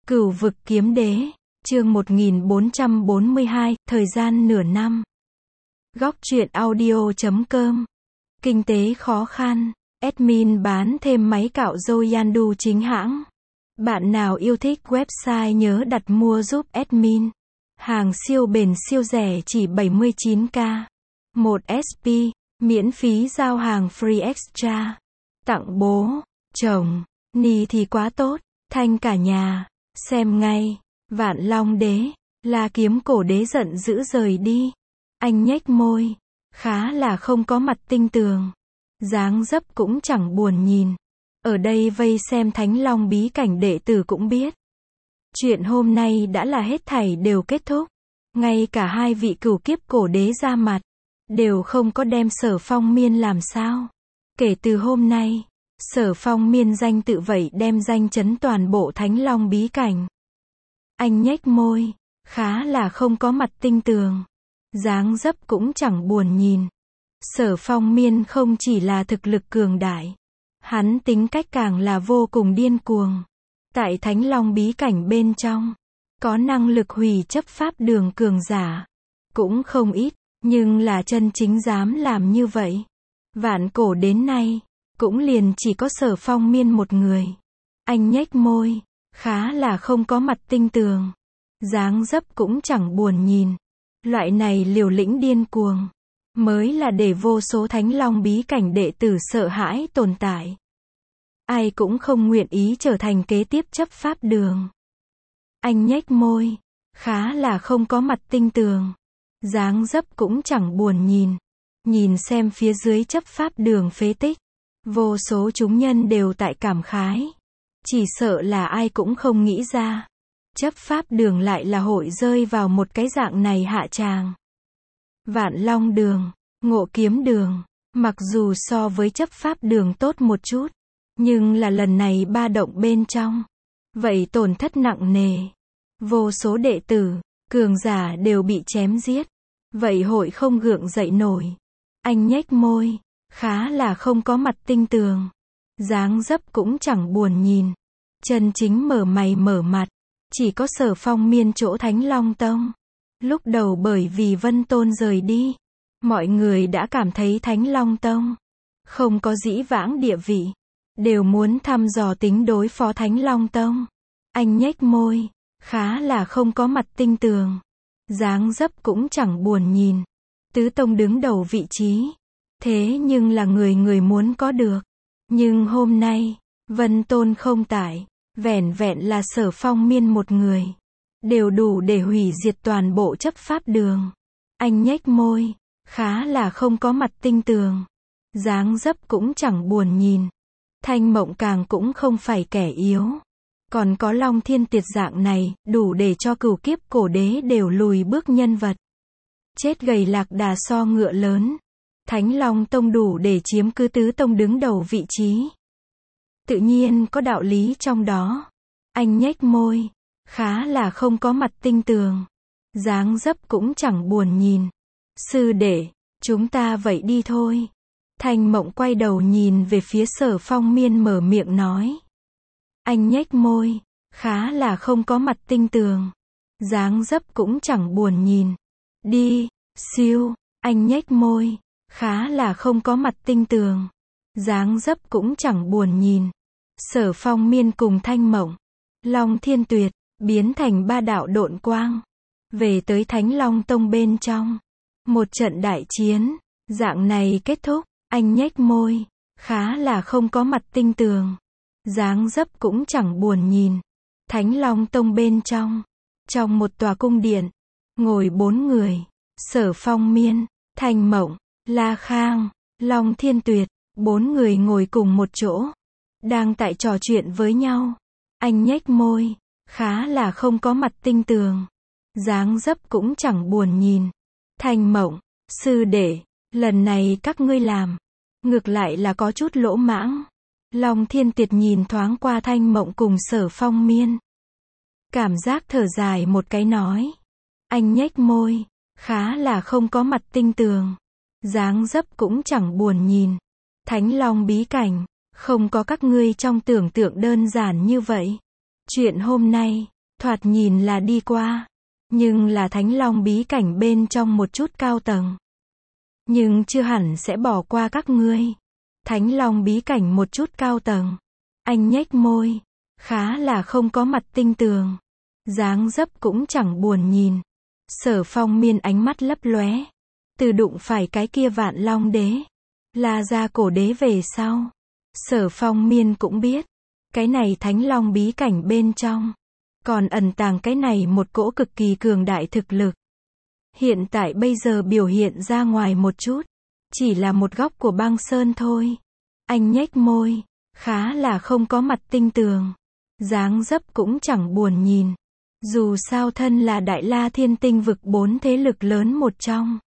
Cửu vực kiếm đế, chương 1442, thời gian nửa năm. Góc truyện audio.com. Kinh tế khó khăn, admin bán thêm máy cạo râu Yandu chính hãng. Bạn nào yêu thích website nhớ đặt mua giúp admin. Hàng siêu bền siêu rẻ chỉ 79k. 1 SP, miễn phí giao hàng free extra. Tặng bố, chồng, ni thì quá tốt, thanh cả nhà. Xem ngay, Vạn Long đế, La Kiếm cổ đế giận dữ rời đi. Anh nhếch môi, khá là không có mặt tinh tường. Dáng dấp cũng chẳng buồn nhìn. Ở đây vây xem Thánh Long bí cảnh đệ tử cũng biết. Chuyện hôm nay đã là hết thảy đều kết thúc. Ngay cả hai vị cửu kiếp cổ đế ra mặt, đều không có đem Sở Phong Miên làm sao. Kể từ hôm nay, Sở Phong Miên danh tự vậy đem danh chấn toàn bộ Thánh Long bí cảnh. Anh nhếch môi, khá là không có mặt tinh tường. Dáng dấp cũng chẳng buồn nhìn. Sở Phong Miên không chỉ là thực lực cường đại, hắn tính cách càng là vô cùng điên cuồng. Tại Thánh Long bí cảnh bên trong, có năng lực hủy chấp pháp đường cường giả cũng không ít, nhưng là chân chính dám làm như vậy. Vạn cổ đến nay, cũng liền chỉ có Sở Phong Miên một người. Anh nhếch môi, khá là không có mặt tinh tường. Dáng dấp cũng chẳng buồn nhìn. Loại này liều lĩnh điên cuồng, mới là để vô số Thánh Long bí cảnh đệ tử sợ hãi tồn tại. Ai cũng không nguyện ý trở thành kế tiếp chấp pháp đường. Anh nhếch môi, khá là không có mặt tinh tường. Dáng dấp cũng chẳng buồn nhìn. Nhìn xem phía dưới chấp pháp đường phế tích, vô số chúng nhân đều tại cảm khái. Chỉ sợ là ai cũng không nghĩ ra, chấp pháp đường lại là hội rơi vào một cái dạng này hạ tràng. Vạn Long đường, Ngộ Kiếm đường, mặc dù so với chấp pháp đường tốt một chút, nhưng là lần này ba động bên trong, vậy tổn thất nặng nề. Vô số đệ tử, cường giả đều bị chém giết, vậy hội không gượng dậy nổi. Anh nhếch môi, khá là không có mặt tinh tường. Dáng dấp cũng chẳng buồn nhìn. Chân chính mở mày mở mặt, chỉ có Sở Phong Miên chỗ Thánh Long Tông. Lúc đầu bởi vì Vân Tôn rời đi, mọi người đã cảm thấy Thánh Long Tông không có dĩ vãng địa vị, đều muốn thăm dò tính đối phó Thánh Long Tông. Anh nhếch môi, khá là không có mặt tinh tường. Dáng dấp cũng chẳng buồn nhìn. Tứ Tông đứng đầu vị trí, thế nhưng là người người muốn có được. Nhưng hôm nay, Vân Tôn không tại, vẻn vẹn là Sở Phong Miên một người, đều đủ để hủy diệt toàn bộ chấp pháp đường. Anh nhếch môi, khá là không có mặt tinh tường. Dáng dấp cũng chẳng buồn nhìn. Thanh Mộng càng cũng không phải kẻ yếu. Còn có Long Thiên Tiệt dạng này, đủ để cho cửu kiếp cổ đế đều lùi bước nhân vật. Chết gầy lạc đà so ngựa lớn. Thánh Long Tông đủ để chiếm cứ Tứ Tông đứng đầu vị trí. Tự nhiên có đạo lý trong đó. Anh nhếch môi, khá là không có mặt tinh tường. Dáng dấp cũng chẳng buồn nhìn. Sư đệ, chúng ta vậy đi thôi. Thanh Mộng quay đầu nhìn về phía Sở Phong Miên mở miệng nói. Anh nhếch môi, khá là không có mặt tinh tường. Dáng dấp cũng chẳng buồn nhìn. Đi, siêu, anh nhếch môi, khá là không có mặt tinh tường. Dáng dấp cũng chẳng buồn nhìn. Sở Phong Miên cùng Thanh Mộng, Long Thiên Tuyệt, biến thành ba đạo độn quang. Về tới Thánh Long Tông bên trong. Một trận đại chiến, dạng này kết thúc. Anh nhếch môi, khá là không có mặt tinh tường. Dáng dấp cũng chẳng buồn nhìn. Thánh Long Tông bên trong. Trong một tòa cung điện, ngồi 4 người. Sở Phong Miên, Thanh Mộng, La Khang, Long Thiên Tuyệt. 4 người ngồi cùng một chỗ, đang tại trò chuyện với nhau. Anh nhếch môi, khá là không có mặt tinh tường. Dáng dấp cũng chẳng buồn nhìn. Thanh Mộng, sư đệ, lần này các ngươi làm, ngược lại là có chút lỗ mãng. Long Thiên Tiệt nhìn thoáng qua Thanh Mộng cùng Sở Phong Miên, cảm giác thở dài một cái nói. Anh nhếch môi, khá là không có mặt tinh tường. Dáng dấp cũng chẳng buồn nhìn. Thánh Long bí cảnh, không có các ngươi trong tưởng tượng đơn giản như vậy. Chuyện hôm nay, thoạt nhìn là đi qua, nhưng là Thánh Long bí cảnh bên trong một chút cao tầng. Nhưng chưa hẳn sẽ bỏ qua các ngươi. Thánh Long bí cảnh một chút cao tầng. Anh nhếch môi, khá là không có mặt tinh tường. Dáng dấp cũng chẳng buồn nhìn. Sở Phong Miên ánh mắt lấp lóe. Từ đụng phải cái kia Vạn Long đế, La Gia cổ đế về sau. Sở Phong Miên cũng biết, cái này Thánh Long bí cảnh bên trong, còn ẩn tàng cái này một cỗ cực kỳ cường đại thực lực. Hiện tại bây giờ biểu hiện ra ngoài một chút, chỉ là một góc của băng sơn thôi. Anh nhếch môi, khá là không có mặt tinh tường. Dáng dấp cũng chẳng buồn nhìn. Dù sao thân là Đại La Thiên Tinh vực 4 thế lực lớn một trong.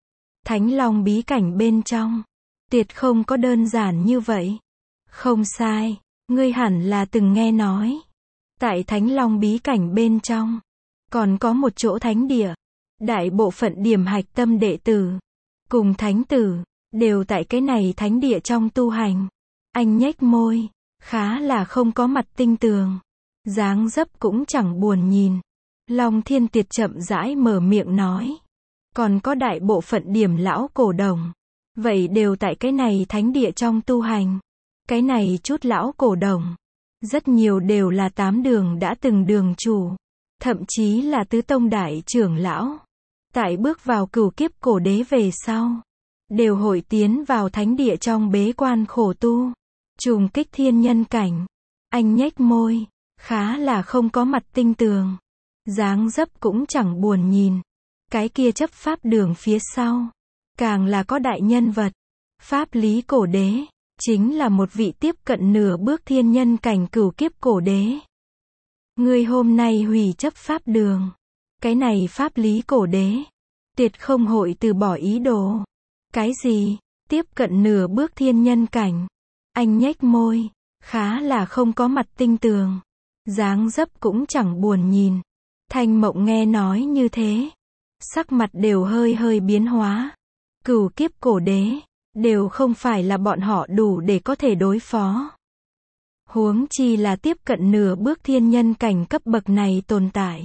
Thánh Long bí cảnh bên trong, tuyệt không có đơn giản như vậy. Không sai, ngươi hẳn là từng nghe nói. Tại Thánh Long bí cảnh bên trong, còn có một chỗ thánh địa. Đại bộ phận điểm hạch tâm đệ tử, cùng thánh tử, đều tại cái này thánh địa trong tu hành. Anh nhếch môi, khá là không có mặt tinh tường. Dáng dấp cũng chẳng buồn nhìn. Long Thiên Tiệt chậm rãi mở miệng nói. Còn có đại bộ phận điểm lão cổ đồng. Vậy đều tại cái này thánh địa trong tu hành. Cái này chút lão cổ đồng, rất nhiều đều là 8 đường đã từng đường chủ. Thậm chí là tứ tông đại trưởng lão. Tại bước vào cửu kiếp cổ đế về sau, đều hội tiến vào thánh địa trong bế quan khổ tu, trùng kích thiên nhân cảnh. Anh nhếch môi, khá là không có mặt tinh tường. Dáng dấp cũng chẳng buồn nhìn. Cái kia chấp pháp đường phía sau, càng là có đại nhân vật. Pháp lý cổ đế, chính là một vị tiếp cận nửa bước thiên nhân cảnh cửu kiếp cổ đế. Ngươi hôm nay hủy chấp pháp đường. Cái này pháp lý cổ đế, tuyệt không hội từ bỏ ý đồ. Cái gì? Tiếp cận nửa bước thiên nhân cảnh. Anh nhếch môi, khá là không có mặt tinh tường. Dáng dấp cũng chẳng buồn nhìn. Thanh Mộng nghe nói như thế, sắc mặt đều hơi hơi biến hóa. Cửu kiếp cổ đế, đều không phải là bọn họ đủ để có thể đối phó. Huống chi là tiếp cận nửa bước thiên nhân cảnh cấp bậc này tồn tại.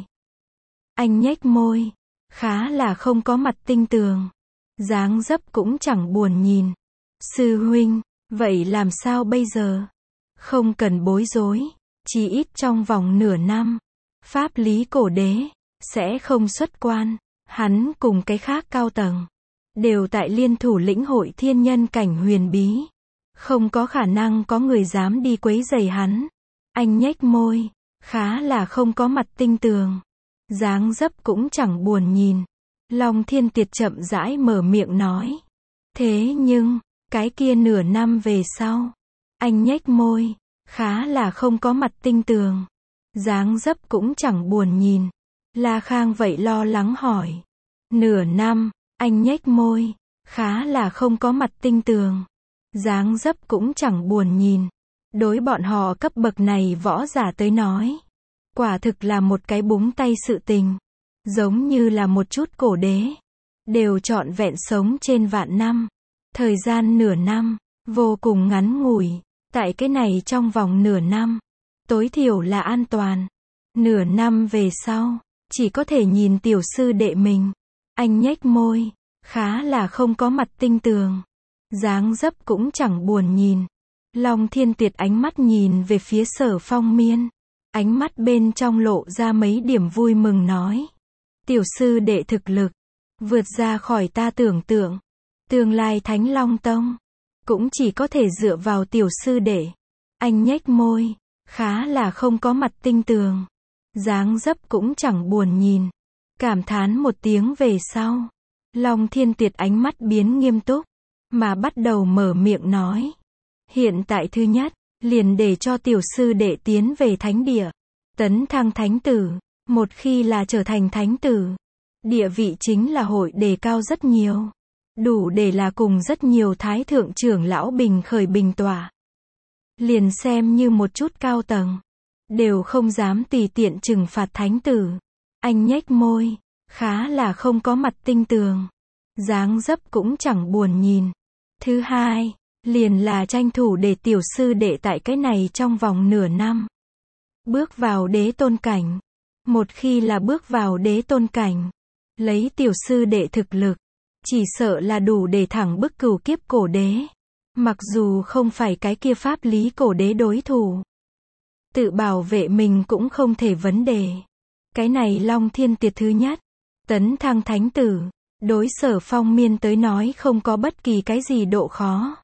Anh nhếch môi, khá là không có mặt tinh tường. Dáng dấp cũng chẳng buồn nhìn. Sư huynh, vậy làm sao bây giờ? Không cần bối rối, chỉ ít trong vòng nửa năm, pháp lý cổ đế sẽ không xuất quan. Hắn cùng cái khác cao tầng đều tại liên thủ lĩnh hội thiên nhân cảnh huyền bí. Không có khả năng có người dám đi quấy rầy hắn. Anh nhếch môi, khá là không có mặt tinh tường. Dáng dấp cũng chẳng buồn nhìn. Long Thiên Tiệt chậm rãi mở miệng nói. Thế nhưng, cái kia nửa năm về sau. Anh nhếch môi, khá là không có mặt tinh tường. Dáng dấp cũng chẳng buồn nhìn. La Khang vậy lo lắng hỏi. Nửa năm, anh nhếch môi, khá là không có mặt tinh tường. Dáng dấp cũng chẳng buồn nhìn. Đối bọn họ cấp bậc này võ giả tới nói, quả thực là một cái búng tay sự tình. Giống như là một chút cổ đế, đều trọn vẹn sống trên vạn năm. Thời gian nửa năm, vô cùng ngắn ngủi. Tại cái này trong vòng nửa năm, tối thiểu là an toàn. Nửa năm về sau, chỉ có thể nhìn tiểu sư đệ mình. Anh nhếch môi, khá là không có mặt tinh tường. Dáng dấp cũng chẳng buồn nhìn. Long Thiên Tiệt ánh mắt nhìn về phía Sở Phong Miên. Ánh mắt bên trong lộ ra mấy điểm vui mừng nói. Tiểu sư đệ thực lực, vượt ra khỏi ta tưởng tượng. Tương lai Thánh Long Tông, cũng chỉ có thể dựa vào tiểu sư đệ. Anh nhếch môi, khá là không có mặt tinh tường. Dáng dấp cũng chẳng buồn nhìn. Cảm thán một tiếng về sau. Long Thiên Tiệt ánh mắt biến nghiêm túc, mà bắt đầu mở miệng nói. Hiện tại thứ nhất, liền để cho tiểu sư đệ tiến về thánh địa. Tấn thăng thánh tử. Một khi là trở thành thánh tử, địa vị chính là hội đề cao rất nhiều. Đủ để là cùng rất nhiều thái thượng trưởng lão bình khởi bình tỏa. Liền xem như một chút cao tầng, đều không dám tùy tiện trừng phạt thánh tử. Anh nhếch môi, khá là không có mặt tinh tường. Dáng dấp cũng chẳng buồn nhìn. Thứ hai, liền là tranh thủ để tiểu sư đệ tại cái này trong vòng nửa năm bước vào đế tôn cảnh. Một khi là bước vào đế tôn cảnh, lấy tiểu sư đệ thực lực, chỉ sợ là đủ để thẳng bức cửu kiếp cổ đế. Mặc dù không phải cái kia pháp lý cổ đế đối thủ, tự bảo vệ mình cũng không thể vấn đề. Cái này Long Thiên Tiệt thứ nhất, tấn thăng thánh tử, đối Sở Phong Miên tới nói không có bất kỳ cái gì độ khó.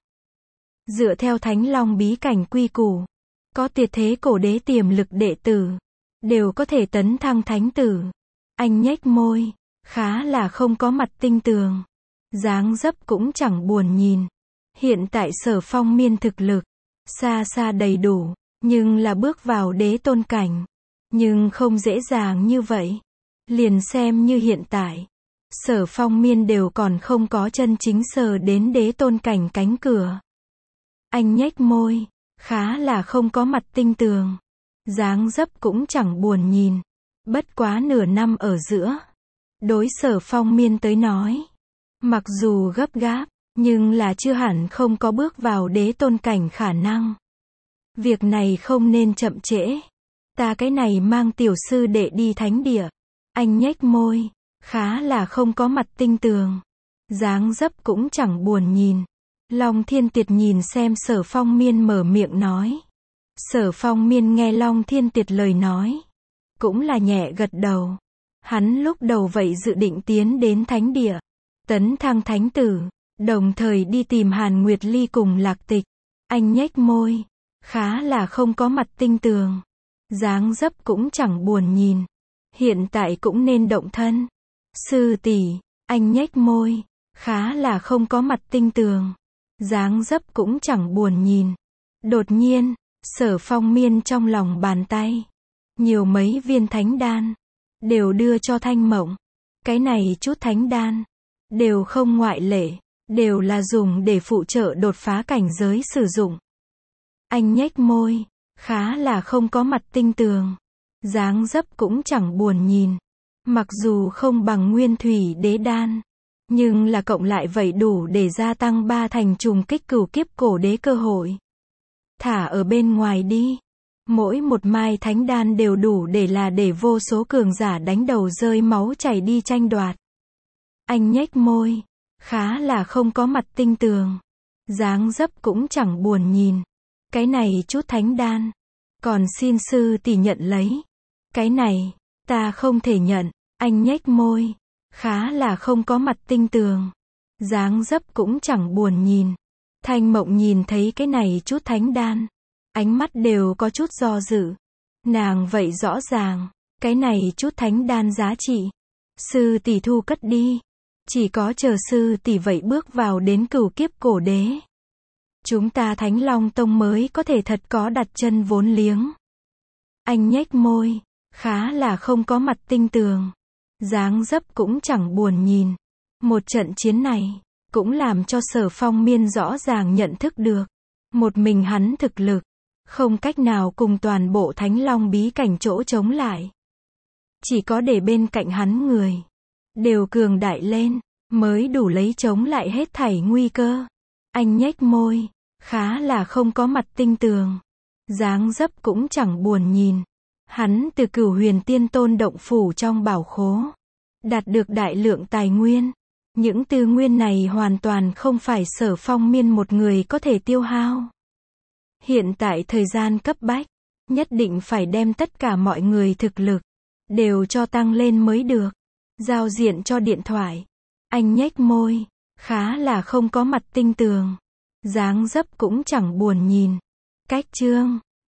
Dựa theo Thánh Long bí cảnh quy củ, có tuyệt thế cổ đế tiềm lực đệ tử, đều có thể tấn thăng thánh tử. Anh nhếch môi, khá là không có mặt tinh tường, dáng dấp cũng chẳng buồn nhìn. Hiện tại Sở Phong Miên thực lực, xa xa đầy đủ, nhưng là bước vào đế tôn cảnh. Nhưng không dễ dàng như vậy. Liền xem như hiện tại, Sở Phong Miên đều còn không có chân chính sờ đến đế tôn cảnh cánh cửa. Anh nhếch môi, khá là không có mặt tinh tường, dáng dấp cũng chẳng buồn nhìn. Bất quá nửa năm ở giữa, đối Sở Phong Miên tới nói, mặc dù gấp gáp, nhưng là chưa hẳn không có bước vào đế tôn cảnh khả năng. Việc này không nên chậm trễ. Ta cái này mang tiểu sư đệ đi thánh địa. Anh nhếch môi, khá là không có mặt tinh tường, dáng dấp cũng chẳng buồn nhìn. Long Thiên Tiệt nhìn xem Sở Phong Miên mở miệng nói. Sở Phong Miên nghe Long Thiên Tiệt lời nói, cũng là nhẹ gật đầu. Hắn lúc đầu vậy dự định tiến đến thánh địa, tấn thăng thánh tử, đồng thời đi tìm Hàn Nguyệt Ly cùng Lạc Tịch. Anh nhếch môi, khá là không có mặt tinh tường, dáng dấp cũng chẳng buồn nhìn. Hiện tại cũng nên động thân. Sư tỷ, anh nhếch môi, khá là không có mặt tinh tường, dáng dấp cũng chẳng buồn nhìn. Đột nhiên, Sở Phong Miên trong lòng bàn tay, nhiều mấy viên thánh đan, đều đưa cho Thanh Mộng. Cái này chút thánh đan, đều không ngoại lệ, đều là dùng để phụ trợ đột phá cảnh giới sử dụng. Anh nhếch môi, khá là không có mặt tinh tường, dáng dấp cũng chẳng buồn nhìn. Mặc dù không bằng Nguyên Thủy Đế Đan, nhưng là cộng lại vậy đủ để gia tăng 3 thành trùng kích cửu kiếp cổ đế cơ hội. Thả ở bên ngoài đi, mỗi một mai thánh đan đều đủ để vô số cường giả đánh đầu rơi máu chảy đi tranh đoạt. Anh nhếch môi, khá là không có mặt tinh tường, dáng dấp cũng chẳng buồn nhìn. Cái này chút thánh đan, còn xin sư tỷ nhận lấy. Cái này, ta không thể nhận. Anh nhếch môi, khá là không có mặt tinh tường, dáng dấp cũng chẳng buồn nhìn. Thanh Mộng nhìn thấy cái này chút thánh đan, ánh mắt đều có chút do dự. Nàng vậy rõ ràng, cái này chút thánh đan giá trị, sư tỷ thu cất đi. Chỉ có chờ sư tỷ vậy bước vào đến cửu kiếp cổ đế, chúng ta Thánh Long Tông mới có thể thật có đặt chân vốn liếng. Anh nhếch môi, khá là không có mặt tinh tường, dáng dấp cũng chẳng buồn nhìn. Một trận chiến này, cũng làm cho Sở Phong Miên rõ ràng nhận thức được, một mình hắn thực lực, không cách nào cùng toàn bộ Thánh Long bí cảnh chỗ chống lại. Chỉ có để bên cạnh hắn người, đều cường đại lên, mới đủ lấy chống lại hết thảy nguy cơ. Anh nhếch môi, khá là không có mặt tinh tường, dáng dấp cũng chẳng buồn nhìn. Hắn từ Cửu Huyền Tiên Tôn động phủ trong bảo khố, đạt được đại lượng tài nguyên. Những tư nguyên này hoàn toàn không phải Sở Phong Miên một người có thể tiêu hao. Hiện tại thời gian cấp bách, nhất định phải đem tất cả mọi người thực lực, đều cho tăng lên mới được. Giao diện cho điện thoại. Anh nhếch môi, khá là không có mặt tinh tường, dáng dấp cũng chẳng buồn nhìn. Cách chương